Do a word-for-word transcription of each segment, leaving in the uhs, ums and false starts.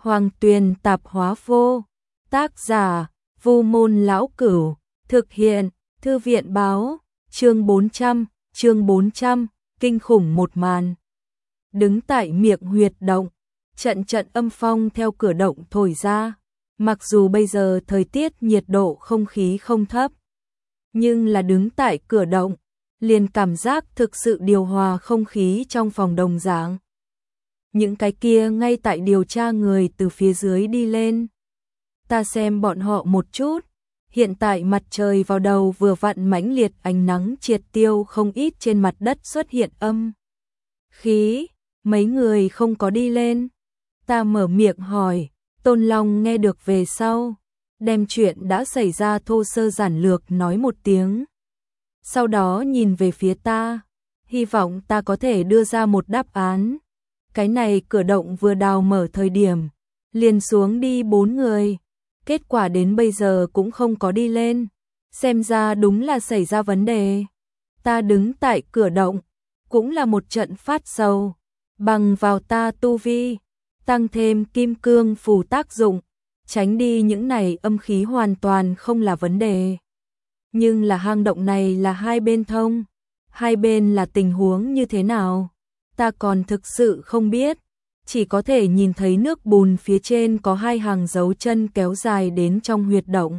Hoàng Tuyền Tạp Hóa Vô. Tác giả: Vu Môn Lão Cửu. Thực hiện: Thư viện báo. Chương bốn trăm, chương bốn trăm, kinh khủng một màn. Đứng tại miệng huyệt động, trận trận âm phong theo cửa động thổi ra. Mặc dù bây giờ thời tiết nhiệt độ không khí không thấp, nhưng là đứng tại cửa động, liền cảm giác thực sự điều hòa không khí trong phòng đồng dạng. Những cái kia ngay tại điều tra người từ phía dưới đi lên. Ta xem bọn họ một chút, hiện tại mặt trời vào đầu vừa vặn mãnh liệt ánh nắng triệt tiêu không ít trên mặt đất xuất hiện âm khí, mấy người không có đi lên. Ta mở miệng hỏi, Tôn Long nghe được về sau, đem chuyện đã xảy ra thô sơ giản lược nói một tiếng. Sau đó nhìn về phía ta, hy vọng ta có thể đưa ra một đáp án. Cái này cửa động vừa đào mở thời điểm, liền xuống đi bốn người, kết quả đến bây giờ cũng không có đi lên, xem ra đúng là xảy ra vấn đề. Ta đứng tại cửa động, cũng là một trận phát sầu, bằng vào ta tu vi, tăng thêm kim cương phù tác dụng, tránh đi những này âm khí hoàn toàn không là vấn đề. Nhưng là hang động này là hai bên thông, hai bên là tình huống như thế nào, ta còn thực sự không biết, chỉ có thể nhìn thấy nước bùn phía trên có hai hàng dấu chân kéo dài đến trong huyệt động.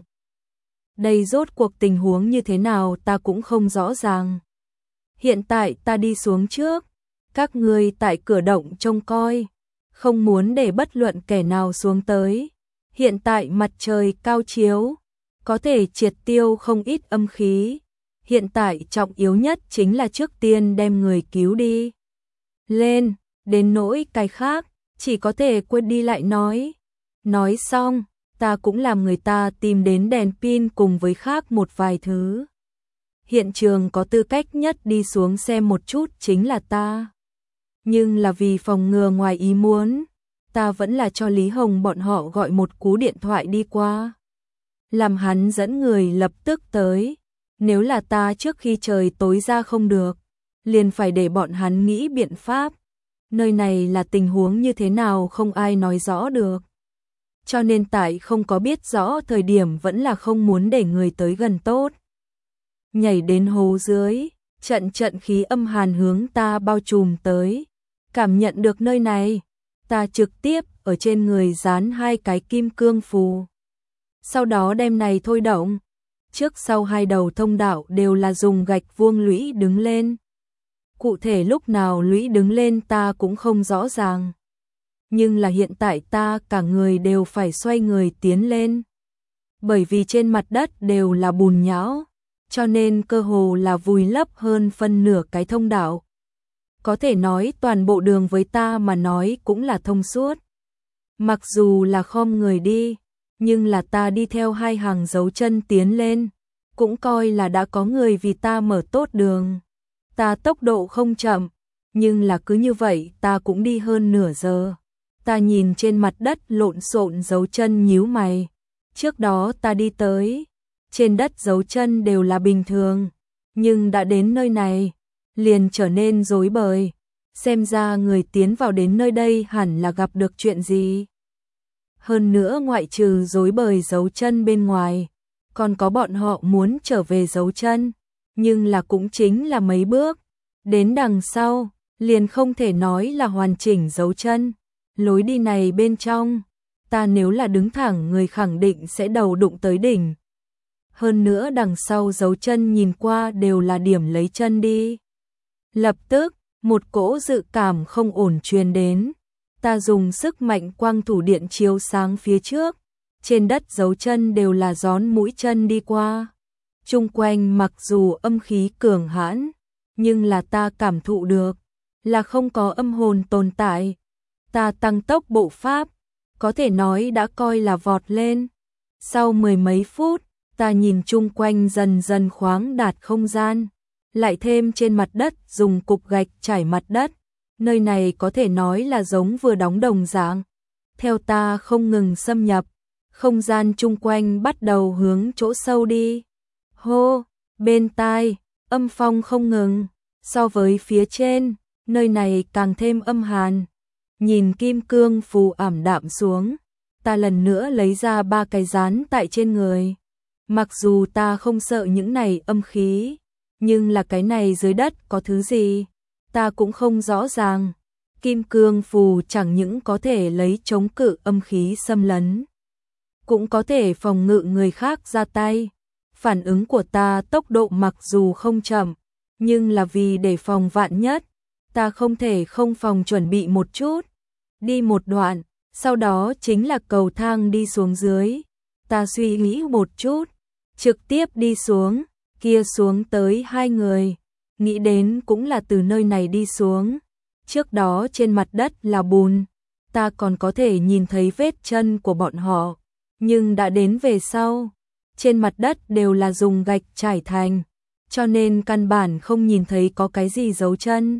Đây rốt cuộc tình huống như thế nào ta cũng không rõ ràng. Hiện tại ta đi xuống trước, các ngươi tại cửa động trông coi, không muốn để bất luận kẻ nào xuống tới. Hiện tại mặt trời cao chiếu, có thể triệt tiêu không ít âm khí. Hiện tại trọng yếu nhất chính là trước tiên đem người cứu đi lên, đến nỗi cái khác, chỉ có thể quên đi lại nói. Nói xong, ta cũng làm người ta tìm đến đèn pin cùng với khác một vài thứ. Hiện trường có tư cách nhất đi xuống xem một chút chính là ta. Nhưng là vì phòng ngừa ngoài ý muốn, ta vẫn là cho Lý Hồng bọn họ gọi một cú điện thoại đi qua, làm hắn dẫn người lập tức tới. Nếu là ta trước khi trời tối ra không được, liền phải để bọn hắn nghĩ biện pháp. Nơi này là tình huống như thế nào không ai nói rõ được. Cho nên tại không có biết rõ thời điểm vẫn là không muốn để người tới gần tốt. Nhảy đến hồ dưới, trận trận khí âm hàn hướng ta bao trùm tới. Cảm nhận được nơi này, ta trực tiếp ở trên người dán hai cái kim cương phù. Sau đó đem này thôi động. Trước sau hai đầu thông đạo đều là dùng gạch vuông lũy đứng lên. Cụ thể lúc nào lũy đứng lên ta cũng không rõ ràng. Nhưng là hiện tại ta cả người đều phải xoay người tiến lên. Bởi vì trên mặt đất đều là bùn nhão, cho nên cơ hồ là vùi lấp hơn phân nửa cái thông đạo. Có thể nói toàn bộ đường với ta mà nói cũng là thông suốt. Mặc dù là khom người đi, nhưng là ta đi theo hai hàng dấu chân tiến lên, cũng coi là đã có người vì ta mở tốt đường. Ta tốc độ không chậm, nhưng là cứ như vậy ta cũng đi hơn nửa giờ. Ta nhìn trên mặt đất lộn xộn dấu chân nhíu mày. Trước đó ta đi tới, trên đất dấu chân đều là bình thường, nhưng đã đến nơi này, liền trở nên rối bời. Xem ra người tiến vào đến nơi đây hẳn là gặp được chuyện gì. Hơn nữa ngoại trừ rối bời dấu chân bên ngoài, còn có bọn họ muốn trở về dấu chân, nhưng là cũng chính là mấy bước. Đến đằng sau, liền không thể nói là hoàn chỉnh dấu chân. Lối đi này bên trong, ta nếu là đứng thẳng người khẳng định sẽ đầu đụng tới đỉnh. Hơn nữa đằng sau dấu chân nhìn qua đều là điểm lấy chân đi. Lập tức, một cỗ dự cảm không ổn truyền đến. Ta dùng sức mạnh quang thủ điện chiếu sáng phía trước. Trên đất dấu chân đều là gión mũi chân đi qua. Chung quanh mặc dù âm khí cường hãn, nhưng là ta cảm thụ được, là không có âm hồn tồn tại. Ta tăng tốc bộ pháp, có thể nói đã coi là vọt lên. Sau mười mấy phút, ta nhìn chung quanh dần dần khoáng đạt không gian, lại thêm trên mặt đất dùng cục gạch trải mặt đất. Nơi này có thể nói là giống vừa đóng đồng dạng. Theo ta không ngừng xâm nhập, không gian chung quanh bắt đầu hướng chỗ sâu đi. Hô, bên tai, âm phong không ngừng. So với phía trên, nơi này càng thêm âm hàn. Nhìn kim cương phù ảm đạm xuống, ta lần nữa lấy ra ba cái dán tại trên người. Mặc dù ta không sợ những này âm khí, nhưng là cái này dưới đất có thứ gì, ta cũng không rõ ràng. Kim cương phù chẳng những có thể lấy chống cự âm khí xâm lấn, cũng có thể phòng ngự người khác ra tay. Phản ứng của ta tốc độ mặc dù không chậm, nhưng là vì để phòng vạn nhất, ta không thể không phòng chuẩn bị một chút. Đi một đoạn, sau đó chính là cầu thang đi xuống dưới. Ta suy nghĩ một chút, trực tiếp đi xuống, kia xuống tới hai người. Nghĩ đến cũng là từ nơi này đi xuống. Trước đó trên mặt đất là bùn, ta còn có thể nhìn thấy vết chân của bọn họ. Nhưng đã đến về sau, trên mặt đất đều là dùng gạch trải thành, cho nên căn bản không nhìn thấy có cái gì dấu chân.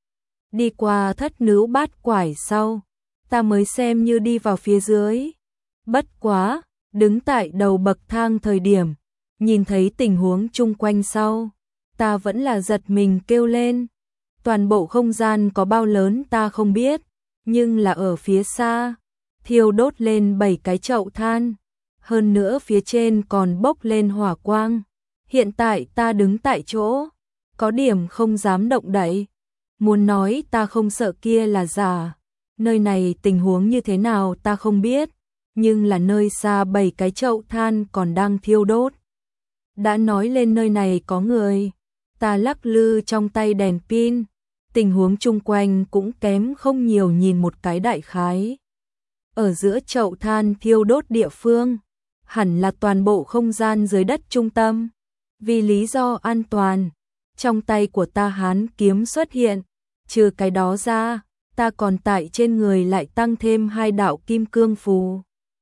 Đi qua thất nữ bát quải sau, ta mới xem như đi vào phía dưới. Bất quá, đứng tại đầu bậc thang thời điểm, nhìn thấy tình huống chung quanh sau, ta vẫn là giật mình kêu lên. Toàn bộ không gian có bao lớn ta không biết, nhưng là ở phía xa, thiêu đốt lên bảy cái chậu than, hơn nữa phía trên còn bốc lên hỏa quang. Hiện tại ta đứng tại chỗ, có điểm không dám động đậy. Muốn nói ta không sợ kia là giả, nơi này tình huống như thế nào ta không biết, nhưng là nơi xa bảy cái chậu than còn đang thiêu đốt. Đã nói lên nơi này có người, ta lắc lư trong tay đèn pin, tình huống chung quanh cũng kém không nhiều nhìn một cái đại khái. Ở giữa chậu than thiêu đốt địa phương, hẳn là toàn bộ không gian dưới đất trung tâm. Vì lý do an toàn, trong tay của ta hán kiếm xuất hiện, trừ cái đó ra, ta còn tại trên người lại tăng thêm hai đạo kim cương phù.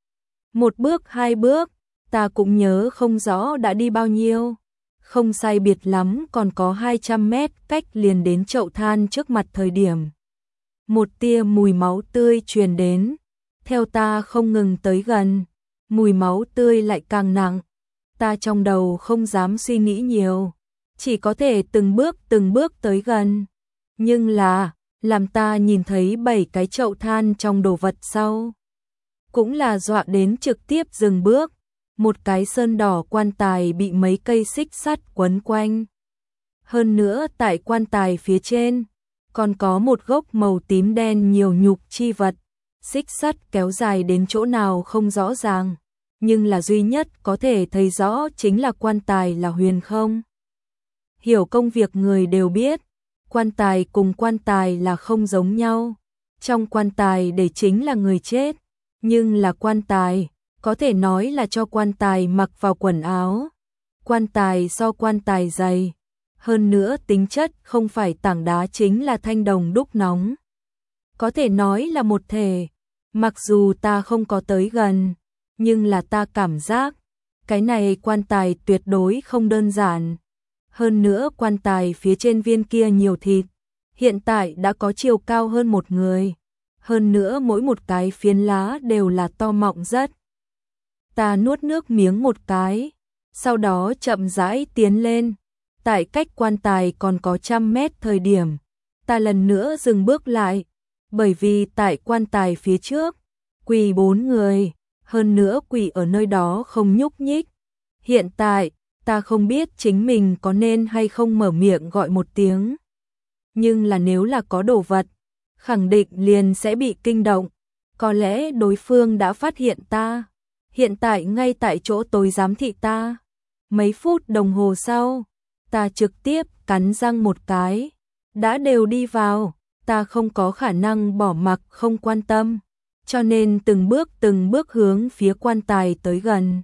Một bước hai bước, ta cũng nhớ không rõ đã đi bao nhiêu, không sai biệt lắm còn có hai trăm mét cách liền đến chậu than trước mặt thời điểm. Một tia mùi máu tươi truyền đến, theo ta không ngừng tới gần, mùi máu tươi lại càng nặng. Ta trong đầu không dám suy nghĩ nhiều, chỉ có thể từng bước từng bước tới gần. Nhưng là, làm ta nhìn thấy bảy cái chậu than trong đồ vật sau, cũng là dọa đến trực tiếp dừng bước. Một cái sơn đỏ quan tài bị mấy cây xích sắt quấn quanh. Hơn nữa tại quan tài phía trên, còn có một gốc màu tím đen nhiều nhục chi vật. Xích sắt kéo dài đến chỗ nào không rõ ràng, nhưng là duy nhất có thể thấy rõ chính là quan tài là huyền không. Hiểu công việc người đều biết, quan tài cùng quan tài là không giống nhau. Trong quan tài để chính là người chết, nhưng là quan tài, có thể nói là cho quan tài mặc vào quần áo. Quan tài so quan tài dày, hơn nữa tính chất không phải tảng đá chính là thanh đồng đúc nóng. Có thể nói là một thể, mặc dù ta không có tới gần, nhưng là ta cảm giác, cái này quan tài tuyệt đối không đơn giản. Hơn nữa quan tài phía trên viên kia nhiều thịt, hiện tại đã có chiều cao hơn một người. Hơn nữa mỗi một cái phiến lá đều là to mọng rất. Ta nuốt nước miếng một cái, sau đó chậm rãi tiến lên. Tại cách quan tài còn có trăm mét thời điểm, ta lần nữa dừng bước lại, bởi vì tại quan tài phía trước, quỳ bốn người, hơn nữa quỳ ở nơi đó không nhúc nhích. Hiện tại, ta không biết chính mình có nên hay không mở miệng gọi một tiếng. Nhưng là nếu là có đồ vật, khẳng định liền sẽ bị kinh động. Có lẽ đối phương đã phát hiện ta, hiện tại ngay tại chỗ tối giám thị ta. Mấy phút đồng hồ sau, ta trực tiếp cắn răng một cái. Đã đều đi vào, ta không có khả năng bỏ mặc không quan tâm, cho nên từng bước từng bước hướng phía quan tài tới gần.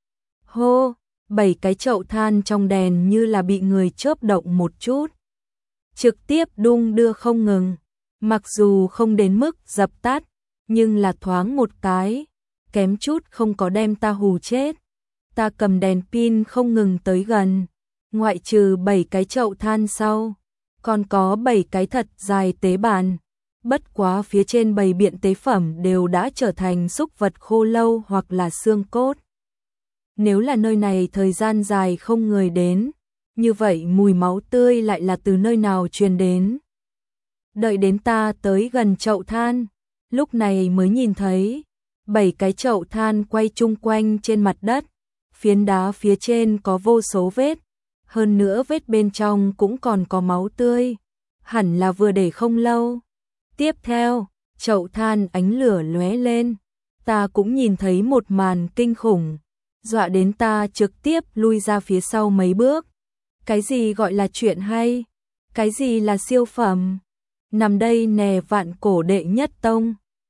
Hô, bảy cái chậu than trong đèn như là bị người chớp động một chút, trực tiếp đung đưa không ngừng. Mặc dù không đến mức dập tắt, nhưng là thoáng một cái, kém chút không có đem ta hù chết. Ta cầm đèn pin không ngừng tới gần, ngoại trừ bảy cái chậu than sau, còn có bảy cái thật dài tế bàn. Bất quá phía trên bày biện tế phẩm đều đã trở thành súc vật khô lâu hoặc là xương cốt. Nếu là nơi này thời gian dài không người đến, như vậy mùi máu tươi lại là từ nơi nào truyền đến. Đợi đến ta tới gần chậu than, lúc này mới nhìn thấy bảy cái chậu than quay chung quanh trên mặt đất, phiến đá phía trên có vô số vết, hơn nữa vết bên trong cũng còn có máu tươi, hẳn là vừa để không lâu. Tiếp theo, chậu than ánh lửa lóe lên, ta cũng nhìn thấy một màn kinh khủng, dọa đến ta trực tiếp lui ra phía sau mấy bước. Cái gì gọi là chuyện hay? Cái gì là siêu phẩm? Nằm đây nè vạn cổ đệ nhất tông.